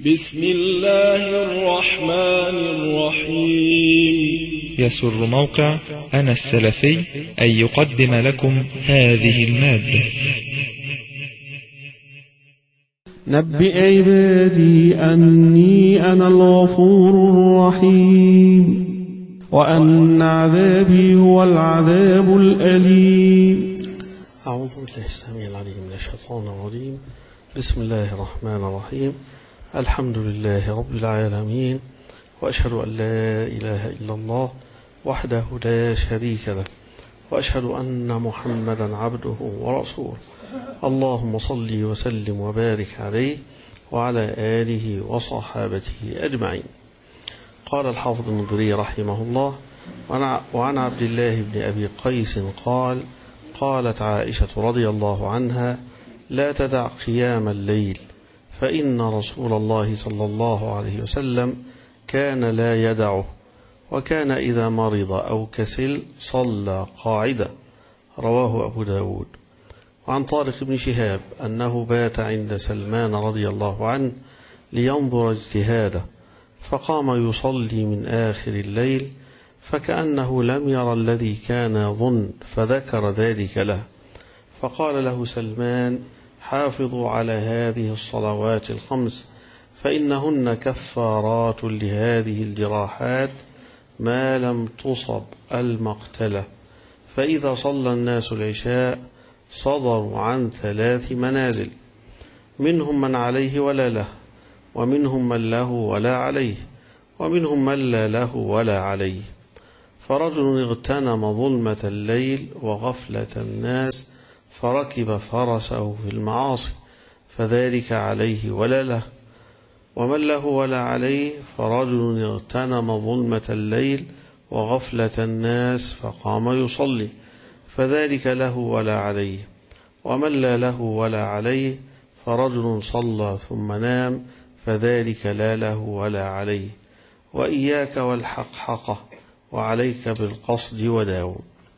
بسم الله الرحمن الرحيم. يسر موقع أنا السلفي أن يقدم لكم هذه المادة. نبئ عبادي أني أنا الغفور الرحيم وأن عذابي هو العذاب الأليم. أعوذ بالله السميع العليم من الشيطان الرجيم. بسم الله الرحمن الرحيم. الحمد لله رب العالمين، وأشهد أن لا إله إلا الله وحده لا شريك له، وأشهد أن محمدا عبده ورسوله. اللهم صل وسلم وبارك عليه وعلى آله وصحابته أجمعين. قال الحافظ المنذري رحمه الله: وعن عبد الله بن أبي قيس قال: قالت عائشة رضي الله عنها: لا تدع قيام الليل، فإن رسول الله صلى الله عليه وسلم كان لا يدعه، وكان إذا مرض أو كسل صلى قاعدة. رواه أبو داود. وعن طارق بن شهاب أنه بات عند سلمان رضي الله عنه لينظر اجتهاده، فقام يصلي من آخر الليل، فكأنه لم ير الذي كان يظن، فذكر ذلك له، فقال له سلمان: حافظوا على هذه الصلوات الخمس، فإنهن كفارات لهذه الجراحات ما لم تصب المقتلة. فإذا صلى الناس العشاء صدروا عن 3 منازل، منهم من عليه ولا له، ومنهم من له ولا عليه، ومنهم من لا له ولا عليه. فرجل اغتنم ظلمة الليل وغفلة الناس، فركب فرسه في المعاصي، فذلك عليه ولا له. ومن له ولا عليه: فرجل اغتنم ظلمة الليل وغفلة الناس، فقام يصلي، فذلك له ولا عليه. ومن لا له ولا عليه: فرجل صلى ثم نام، فذلك لا له ولا عليه. وإياك والحقحقة، وعليك بالقصد وداوم.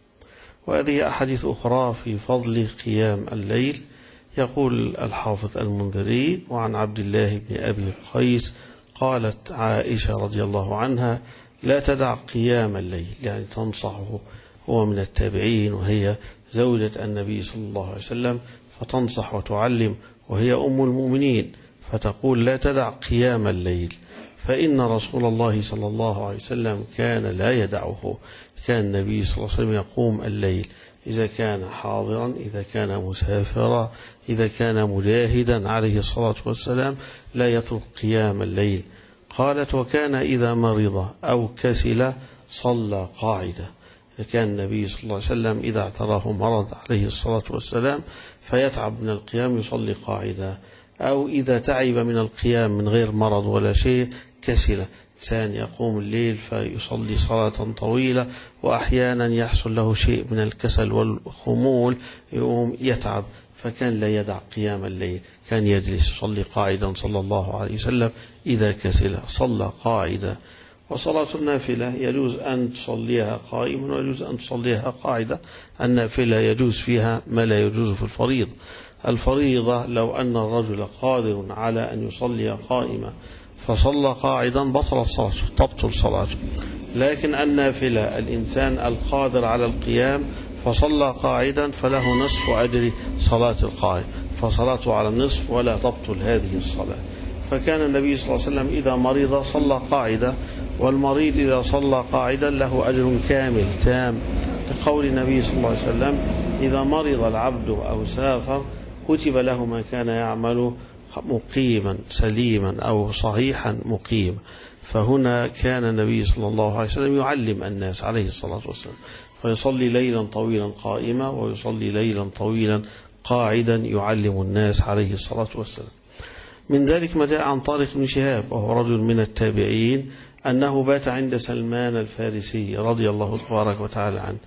وهذه أحاديث أخرى في فضل قيام الليل. يقول الحافظ المنذري: وعن عبد الله بن أبي قيس قالت عائشة رضي الله عنها: لا تدع قيام الليل، يعني تنصحه، هو من التابعين وهي زوجة النبي صلى الله عليه وسلم، فتنصح وتعلم، وهي أم المؤمنين، فتقول: لا تدع قيام الليل، فإن رسول الله صلى الله عليه وسلم كان لا يدعه. كان النبي صلى الله عليه وسلم يقوم الليل، إذا كان حاضرا، إذا كان مسافرا، إذا كان مجاهدا عليه الصلاة والسلام، لا يترك قيام الليل. قالت: وكان إذا مرض أو كسل صلى قاعدة. كان النبي صلى الله عليه وسلم إذا اعتراه مرض عليه الصلاة والسلام فيتعب من القيام يصلي قاعدة، أو إذا تعب من القيام من غير مرض ولا شيء كسل، إنسان يقوم الليل فيصلي صلاة طويلة، وأحيانا يحصل له شيء من الكسل والخمول، يقوم يتعب، فكان لا يدع قيام الليل، كان يجلس يصلي قاعدا صلى الله عليه وسلم. إذا كسل صلى قاعدة. وصلاة النافلة يجوز أن تصليها قائما، ويجوز أن تصليها قاعدة. النافلة يجوز فيها ما لا يجوز في الفريضة. الفريضة لو أن الرجل قادر على أن يصلي قائما فصلى قاعدا بطلت صلاته، تبطل صلاته. لكن النافلة الإنسان القادر على القيام فصلى قاعدا فله نصف أجر صلاة القائم، فصلاته على النصف ولا تبطل هذه الصلاة. فكان النبي صلى الله عليه وسلم إذا مرض صلى قاعدة، والمريض إذا صلى قاعدا له أجر كامل تام، لقول النبي صلى الله عليه وسلم: إذا مرض العبد أو سافر كتب له ما كان يعمل مقيما سليما أو صحيحا مقيما. فهنا كان النبي صلى الله عليه وسلم يعلم الناس عليه الصلاة والسلام، فيصلي ليلا طويلا قائما، ويصلي ليلا طويلا قاعدا، يعلم الناس عليه الصلاة والسلام. من ذلك ما جاء عن طارق بن شهاب، وهو رجل من التابعين، أنه بات عند سلمان الفارسي رضي الله تبارك وتعالى عنه.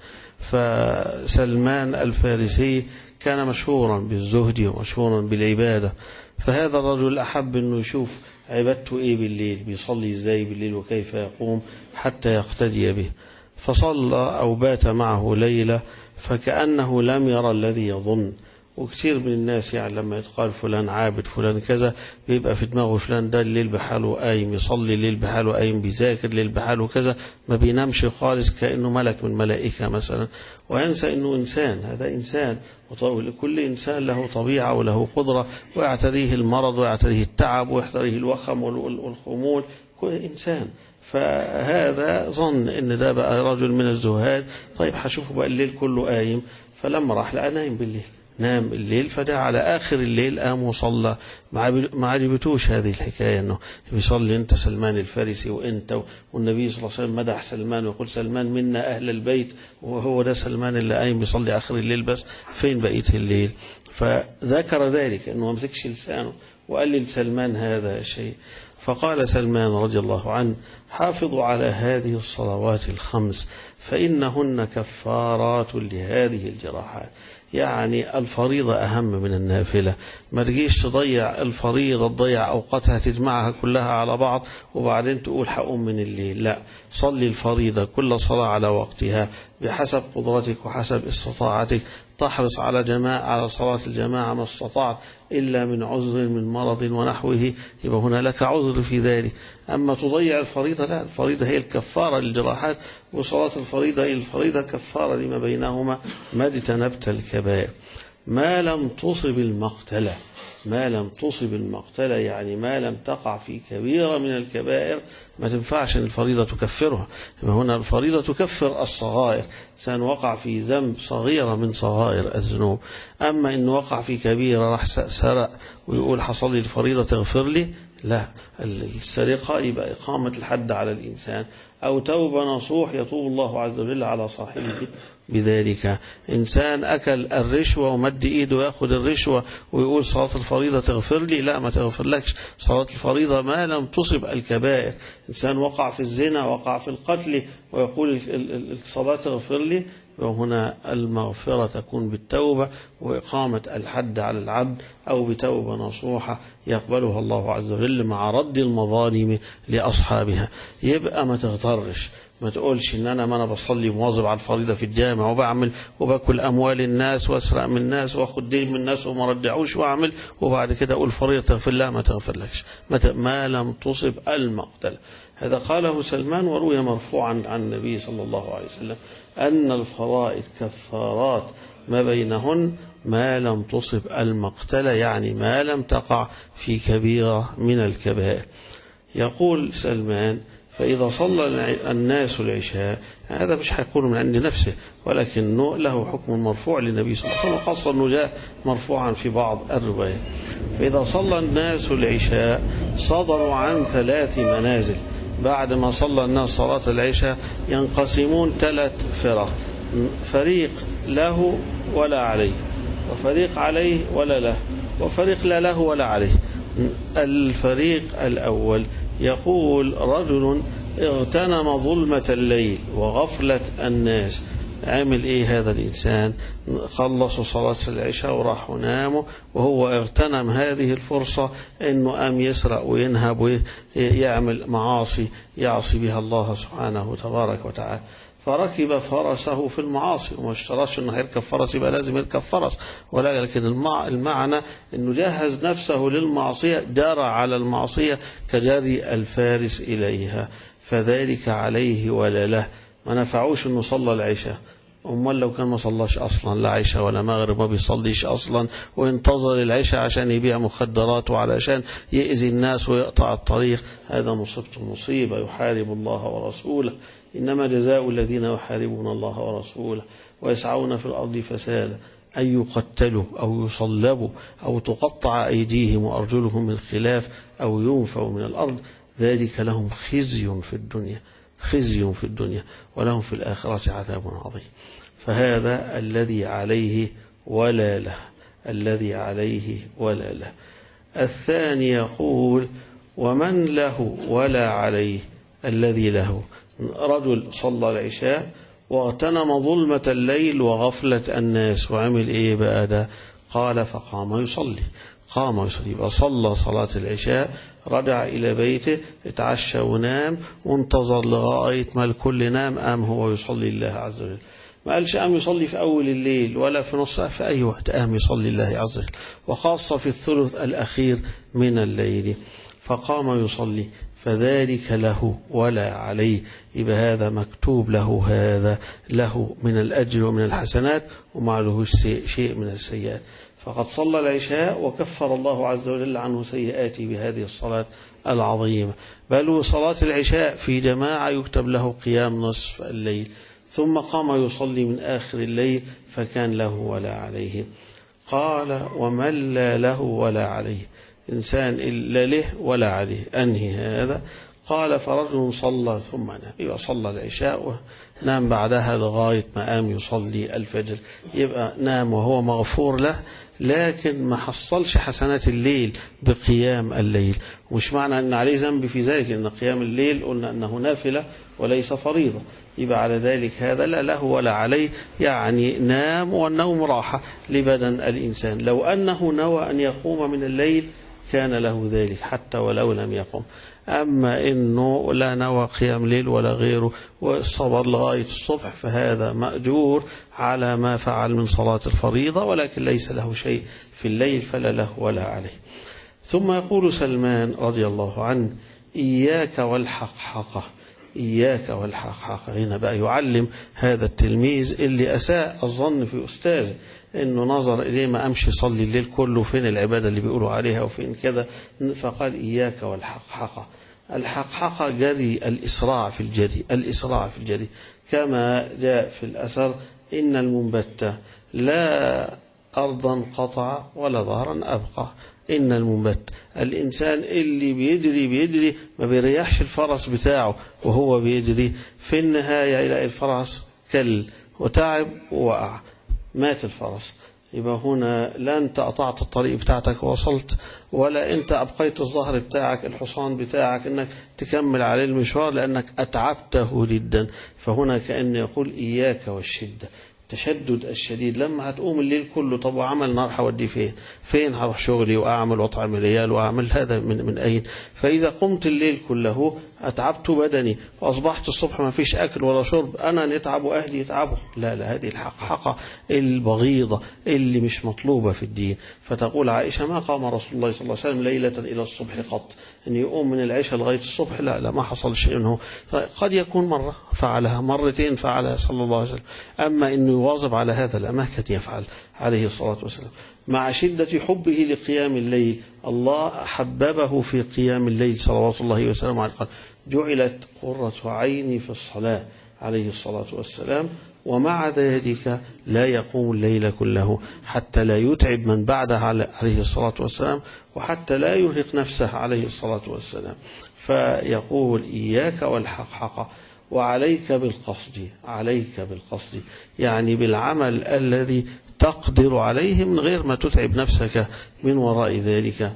فسلمان الفارسي كان مشهورا بالزهد ومشهورا بالعبادة، فهذا الرجل أحب أنه يشوف عبادته إيه بالليل، بيصلي إزاي بالليل وكيف يقوم حتى يقتدي به. فصلى أو بات معه ليلة، فكأنه لم يرى الذي يظن، وكثير من الناس يعني لما يتقال فلان عابد فلان كذا بيبقى في دماغه فلان ده الليل بحاله قايم يصلي، الليل بحاله قايم بيذاكر، الليل بحاله كذا، ما بينامش خالص كأنه ملك من ملائكة مثلا، وينسى أنه إنسان. هذا إنسان، وكل إنسان له طبيعة وله قدرة، ويعتريه المرض ويعتريه التعب ويعتريه الوخم والخمول، كل إنسان. فهذا ظن ان ده بقى رجل من الزهاد. طيب هشوفه بقى الليل كله قايم، فلما راح لقى نايم بالليل، نام الليل، فده على آخر الليل قام وصلى. ما عجبتوش هذه الحكاية أنه بيصلي أنت سلمان الفارسي وأنت، والنبي صلى الله عليه وسلم مدح سلمان ويقول سلمان منا أهل البيت، وهو ده سلمان اللي قايم بيصلي آخر الليل بس، فين بقية الليل؟ فذكر ذلك أنه ما مسكش لسانه وقال لسلمان هذا الشيء. فقال سلمان رضي الله عنه: حافظوا على هذه الصلوات الخمس فإنهن كفارات لهذه الجراحات. يعني الفريضة أهم من النافلة، ما تجيش تضيع الفريضة، تضيع أوقاتها تجمعها كلها على بعض وبعدين تقول حقوم من الليل. لا، صلي الفريضة كل صلاة على وقتها بحسب قدرتك وحسب استطاعتك، تحرص على صلاة الجماعة ما استطعت إلا من عذر من مرض ونحوه، يبقى هنا لك عذر في ذلك. أما تضيع الفريضة لا، الفريضة هي الكفارة للجراحات، وصلاة الفريضة هي الفريضة كفارة لما بينهما ما اجتنبت الكبائر. ما لم تصب المقتلة، ما لم تصب المقتلة يعني ما لم تقع في كبيرة من الكبائر ما تنفعش ان الفريضة تكفرها. هنا الفريضة تكفر الصغائر، إنسان وقع في ذنب صغيرة من صغائر الذنوب. أما إن وقع في كبيرة راح سرق ويقول حصل لي الفريضة تغفر لي، لا، السرقة يبقى إقامة الحد على الإنسان، أو توبة نصوح يتوب الله عز وجل على صاحبه بذلك. إنسان أكل الرشوة ومد إيده يأخذ الرشوة ويقول صلاة الفريضة تغفر لي، لا، ما تغفر لكش صلاة الفريضة ما لم تصب الكبائر. إنسان وقع في الزنا، وقع في القتل، ويقول الصلاة تغفر لي، وهنا المغفرة تكون بالتوبة وإقامة الحد على العبد، أو بتوبة نصوحة يقبلها الله عز وجل مع رد المظالم لأصحابها. يبقى ما تغترش، ما تقولش ان انا بصلي مواظب على الفريضة في الجامع وبعمل وباكل اموال الناس واسرق من الناس واخد دين من الناس وما رجعوش واعمل، وبعد كده اقول فريضة تغفر الله. ما تغفرلكش ما لم تصب المقتل. هذا قاله سلمان، وروي مرفوعا عن النبي صلى الله عليه وسلم أن الفرائض كفارات ما بينهن ما لم تصب المقتل، يعني ما لم تقع في كبيرة من الكبائر. يقول سلمان: فإذا صلى الناس العشاء، هذا مش هيكون من عند نفسه، ولكنه له حكم مرفوع للنبي صلى الله عليه وسلم، خاصة أنه جاء مرفوعا في بعض الروايات. فإذا صلى الناس العشاء صدروا عن 3 منازل. بعد ما صلى الناس صلاة العشاء ينقسمون 3 فرق: فريق له ولا عليه، وفريق عليه ولا له، وفريق لا له ولا عليه. الفريق الأول يقول: رجل اغتنم ظلمة الليل وغفلة الناس. عمل ايه هذا الإنسان؟ خلصوا صلاة العشاء وراحوا ناموا، وهو اغتنم هذه الفرصة انه قام يسرق وينهب ويعمل معاصي يعصي بها الله سبحانه تبارك وتعالى. فركب فرسه في المعاصي، وما اشترطش انه هيركب فرس يبقى لازم يركب فرس، ولكن المعنى انه جهز نفسه للمعصية، جرى على المعصية كجري الفارس إليها، فذلك عليه ولا له. ما نفعوش انه صلى العشاء، امال لو كان ما صلاش اصلا لا عشاء ولا مغرب، ما بيصليش اصلا وانتظر العشاء عشان يبيع مخدرات وعلشان يأذي الناس ويقطع الطريق، هذا مصيبة يحارب الله ورسوله. إنما جزاء الذين يحاربون الله ورسوله ويسعون في الأرض فسادا أن يقتلوا أو يصلبوا أو تقطع أيديهم وأرجلهم من خلاف أو ينفوا من الأرض، ذلك لهم خزي في الدنيا ولهم في الآخرة عذاب عظيم. فهذا الذي عليه ولا له، الذي عليه ولا له. الثاني يقول: ومن له ولا عليه. الذي له: رجل صلى العشاء واغتنم ظلمة الليل وغفلة الناس، وعمل ايه بقى ده؟ قال: فقام يصلي. يبقى صلى صلاة العشاء، رجع إلى بيته، اتعشى ونام، وانتظر لغاية ما الكل نام، قام هو يصلي الله عز وجل. ما قالش قام يصلي في أول الليل ولا في نص، في أي وقت قام يصلي الله عز وجل، وخاصة في الثلث الأخير من الليل فقام يصلي، فذلك له ولا عليه. يبقى هذا مكتوب له، هذا له من الأجر ومن الحسنات، وما له شيء من السيئات. فقد صلى العشاء وكفر الله عز وجل عنه سيئاته بهذه الصلاة العظيمة. بل صلاة العشاء في جماعة يكتب له قيام نصف الليل، ثم قام يصلي من آخر الليل فكان له ولا عليه. قال ومن لا له ولا عليه، إنسان لا له ولا عليه، أنهي هذا. قال فرجل صلى ثم نام، يبقى صلى العشاء ونام بعدها لغاية ما قام يصلي الفجر، يبقى نام وهو مغفور له، لكن ما حصلش حسنات الليل بقيام الليل. ومش معنى أن عليه ذنب في ذلك، أن قيام الليل قلنا أنه نافلة وليس فريضة، يبقى على ذلك هذا لا له ولا عليه، يعني نام، والنوم راحة لبدن الإنسان. لو أنه نوى أن يقوم من الليل كان له ذلك حتى ولو لم يقم. أما إنه لا نوى قيام ليل ولا غيره والصبر لغاية الصبح، فهذا مأجور على ما فعل من صلاة الفريضة، ولكن ليس له شيء في الليل فلا له ولا عليه. ثم يقول سلمان رضي الله عنه إياك والحقحقة، إياك والحقحقة. هنا بقى يعلم هذا التلميذ اللي أساء الظن في أستاذه، إنه نظر إليه ما أمشي صلي الليل كله، فين العبادة اللي بيقولوا عليها وفين كذا، فقال إياك والحقحقة. الحقحقة جري، الإسراع في الجري، الإسراع في الجري، كما جاء في الأثر إن المنبت لا أرضا قطع ولا ظهرا أبقى. إن المنبت، الإنسان اللي بيجري ما بيريحش الفرس بتاعه وهو بيجري، في النهاية إلى الفرس كل وتعب ووقع، مات الفرس. يبقى هنا لا أنت قطعت الطريق بتاعتك ووصلت، ولا أنت أبقيت الظهر بتاعك الحصان بتاعك أنك تكمل عليه المشوار، لأنك أتعبته جدا. فهنا كأن يقول إياك والشدة، التشدد الشديد. لما هتقوم الليل كله، طب وعمل نار هوديه فين هروح شغلي وأعمل وأطعم العيال وأعمل هذا من أين؟ فإذا قمت الليل كله أتعبت بدني، وأصبحت الصبح ما فيش أكل ولا شرب، أنا نتعب وأهلي يتعبوا. لا، هذه الحقحقة البغيضة اللي مش مطلوبة في الدين. فتقول عائشة ما قام رسول الله صلى الله عليه وسلم ليلة إلى الصبح قط، أن يقوم من العشاء لغاية الصبح، لا ما حصلش. إنه قد يكون مرة فعلها، مرتين فعلها صلى الله عليه وسلم، أما إنه يواظب على هذا لا، ما كان يفعل عليه الصلاة والسلام. مع شدة حبه لقيام الليل، الله حببه في قيام الليل صلوات الله وسلامه عليه، قال جعلت قرة عيني في الصلاة عليه الصلاة والسلام. ومع ذلك لا يقوم الليل كله حتى لا يتعب من بعده عليه الصلاة والسلام، وحتى لا يرهق نفسه عليه الصلاة والسلام. فيقول إياك والحقحقة، وعليك بالقصد، عليك بالقصد يعني بالعمل الذي تقدر عليه من غير ما تتعب نفسك من وراء ذلك،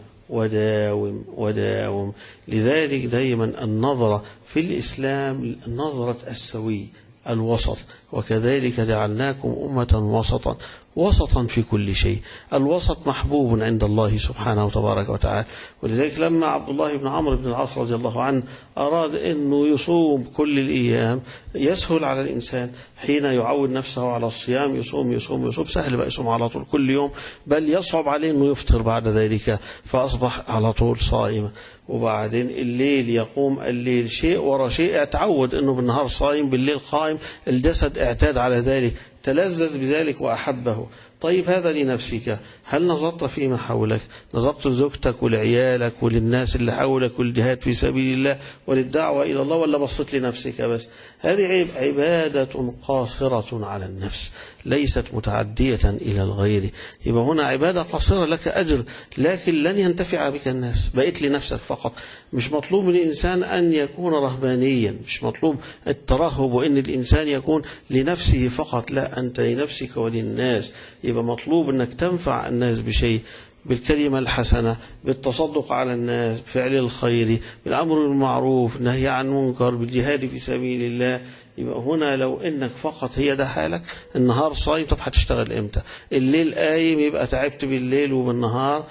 وداوم. لذلك دائما النظرة في الإسلام نظرة السوي، الوسط، وكذلك جعلناكم أمة وسطا في كل شيء. الوسط محبوب عند الله سبحانه وتبارك وتعالى. ولذلك لما عبد الله بن عمرو بن العاص رضي الله عنه أراد أنه يصوم كل الأيام، يسهل على الإنسان حين يعود نفسه على الصيام، يصوم سهل بقى يصوم على طول كل يوم، بل يصعب عليه أنه يفطر بعد ذلك، فأصبح على طول صائما. وبعدين الليل يقوم الليل شيء ورا شيء، اتعود أنه بالنهار صائم بالليل قائم، الجسد اعتاد على ذلك، تلذذ بذلك وأحبه. طيب هذا لنفسك، هل نظرت فيما حولك؟ نظرت لزوجتك ولعيالك وللناس اللي حولك والجهاد في سبيل الله وللدعوة إلى الله، ولا بصيت لنفسك بس؟ هذه عبادة قاصرة على النفس، ليست متعدية إلى الغير. يبقى هنا عبادة قاصرة لك أجر، لكن لن ينتفع بك الناس، بقيت لنفسك فقط. مش مطلوب من الإنسان أن يكون رهبانيا، مش مطلوب الترهب وإن الإنسان يكون لنفسه فقط، لا، أنت لنفسك وللناس. يبقى مطلوب أنك تنفع الناس بشيء، بالكلمة الحسنة، بالتصدق على الناس، بفعل الخير، بالأمر بالمعروف، النهي عن المنكر، بالجهاد في سبيل الله. يبقى هنا لو انك فقط هي ده حالك، النهار صايم، طب هتشتغل امتى؟ الليل قايم، يبقى تعبت بالليل وبالنهار،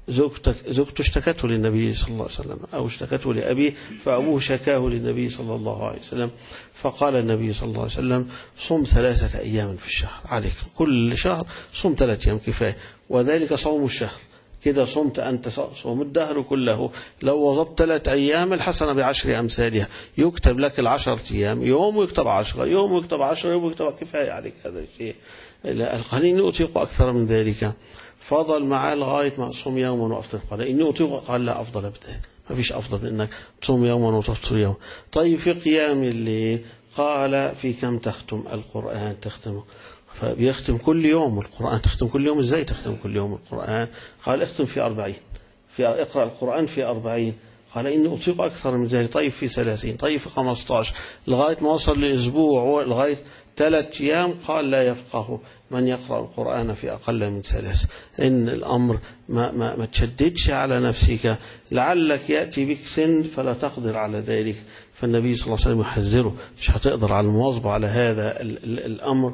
زوجته اشتكته للنبي صلى الله عليه وسلم أو اشتكته لأبيه، فأبوه شكاه للنبي صلى الله عليه وسلم، فقال النبي صلى الله عليه وسلم صم 3 أيام في الشهر، عليك كل شهر صم 3 أيام كفاية، وذلك صوم الشهر، كده صمت أنت صوم الدهر كله. لو وظبت 3 أيام الحسنة ب10 أمثالها، يكتب لك 10 أيام، يوم ويكتب 10، يوم ويكتب 10، يوم ويكتب، كفاية عليك هذا الشيء. القليل أطيق أكثر من ذلك، فضل معاه لغاية ما صوم يوما وأفطر، قال إني أطيق، قال لا أفضل بذلك، ما فيش أفضل من أنك تصوم يوما وتفطر يوم. طيب في قيام الليل، قال في كم تختم القرآن؟ تختمه، فبيختم كل يوم القرآن. تختم كل يوم إزاي تختم كل يوم القرآن؟ قال اختم في 40، اقرأ القرآن في 40. قال إني أطيق أكثر من ذلك. طيب في 30، طيب في 15، لغاية ما وصل لأسبوع، لغاية 3 أيام. قال لا يفقه من يقرأ القرآن في أقل من 3. إن الأمر ما تشددش على نفسك، لعلك يأتي بك سن فلا تقدر على ذلك. فالنبي صلى الله عليه وسلم يحذره، مش هتقدر على المواظبة على هذا الأمر.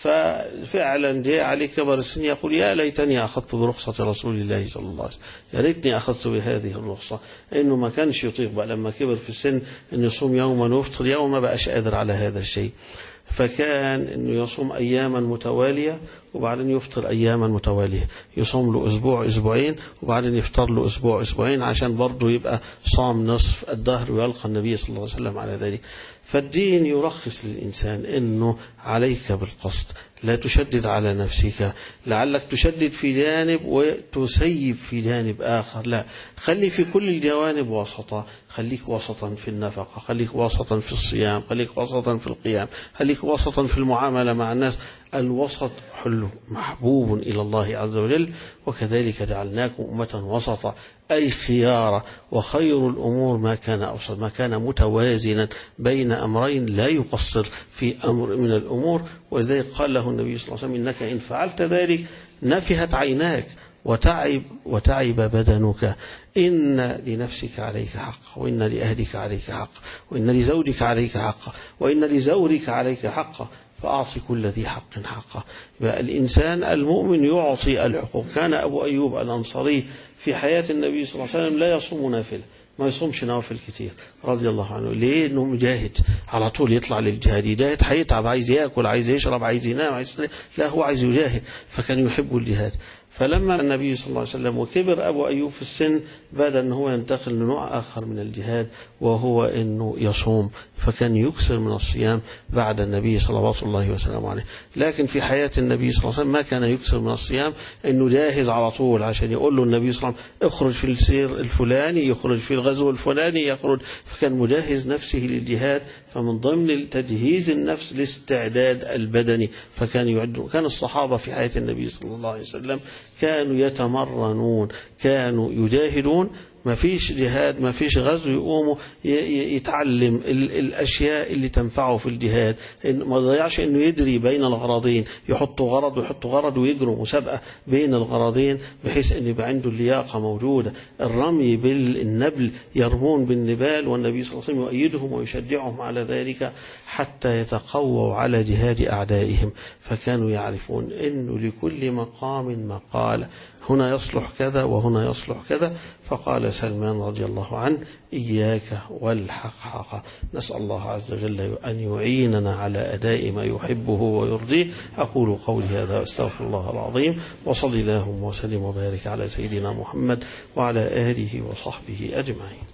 ففعلا جاء عليه كبر السن يقول يا ليتني أخذت برخصة رسول الله صلى الله عليه وسلم، يا ريتني أخذت بهذه الرخصة. إنه ما كانش يطيق بقى لما كبر في السن إنه يصوم يوما ويفطر يوم، ما بقاش قادر على هذا الشيء. فكان إنه يصوم أياما متوالية وبعدين يفطر أياما متوالية، يصوم له أسبوع أسبوعين وبعدين يفطر له أسبوع أسبوعين، عشان برضه يبقى صام نصف الدهر ويلقى النبي صلى الله عليه وسلم على ذلك. فالدين يرخص للإنسان إنه عليك بالقصد، لا تشدد على نفسك، لعلك تشدد في جانب وتسيب في جانب آخر. لا، خلي في كل الجوانب وسطا، خليك وسطا في النفقة، خليك وسطا في الصيام، خليك وسطا في القيام، خليك وسطا في المعاملة مع الناس. الوسط حلو محبوب إلى الله عز وجل، وكذلك جعلناكم أمة وسطا، أي خيارة. وخير الأمور ما كان أوسط، ما كان متوازنا بين أمرين، لا يقصر في أمر من الأمور. ولذلك قال له النبي صلى الله عليه وسلم إنك إن فعلت ذلك نفحت عيناك وتعب بدنك، إن لنفسك عليك حق، وإن لأهلك عليك حق، وإن لزوجك عليك حق، وإن لزورك عليك حق، فأعطي كل ذي حق حقه. الإنسان المؤمن يعطي الحقوق. كان أبو أيوب الأنصاري في حياة النبي صلى الله عليه وسلم لا يصوم نافلة، ما يصومش نوافل كتير رضي الله عنه. ليه؟ إنه مجاهد، على طول يطلع للجهاد، يجاهد هيتعب، عايز يأكل، عايز يشرب، عايز ينام، لا هو عايز يجاهد، فكان يحب الجهاد. فلما النبي صلى الله عليه وسلم وكبر أبو أيوب في السن، بدأ أنه هو ينتقل لنوع آخر من الجهاد، وهو أنه يصوم، فكان يكثر من الصيام بعد النبي صلوات الله وسلامه عليه. لكن في حياة النبي صلى الله عليه وسلم ما كان يكثر من الصيام، أنه جاهز على طول عشان يقول له النبي صلى الله عليه وسلم اخرج في السير الفلاني، يخرج في الغزو الفلاني، يخرج. فكان مجهز نفسه للجهاد. فمن ضمن تجهيز النفس الاستعداد البدني، فكان يعد. كان الصحابة في حياة النبي صلى الله عليه وسلم كانوا يتمرنون، كانوا يجاهدون، ما فيش جهاد، ما فيش غزو، يقوموا يتعلم الأشياء اللي تنفعه في الجهاد. ما ضيعش إنه يدري بين الغرضين، يحطوا غرض ويحطوا غرض ويجروا مسابقة بين الغرضين، بحيث أن يبقى عنده اللياقة موجودة. الرمي بالنبل، يرمون بالنبال، والنبي صلى الله عليه وسلم يؤيدهم ويشجعهم على ذلك حتى يتقووا على جهاد أعدائهم. فكانوا يعرفون إنه لكل مقام مقال، هنا يصلح كذا وهنا يصلح كذا. فقال سلمان رضي الله عنه إياك والحقحق. نسأل الله عز وجل أن يعيننا على أداء ما يحبه ويرضيه. أقول قولي هذا واستغفر الله العظيم، وصلي اللهم وسلم وبارك على سيدنا محمد وعلى آله وصحبه أجمعين.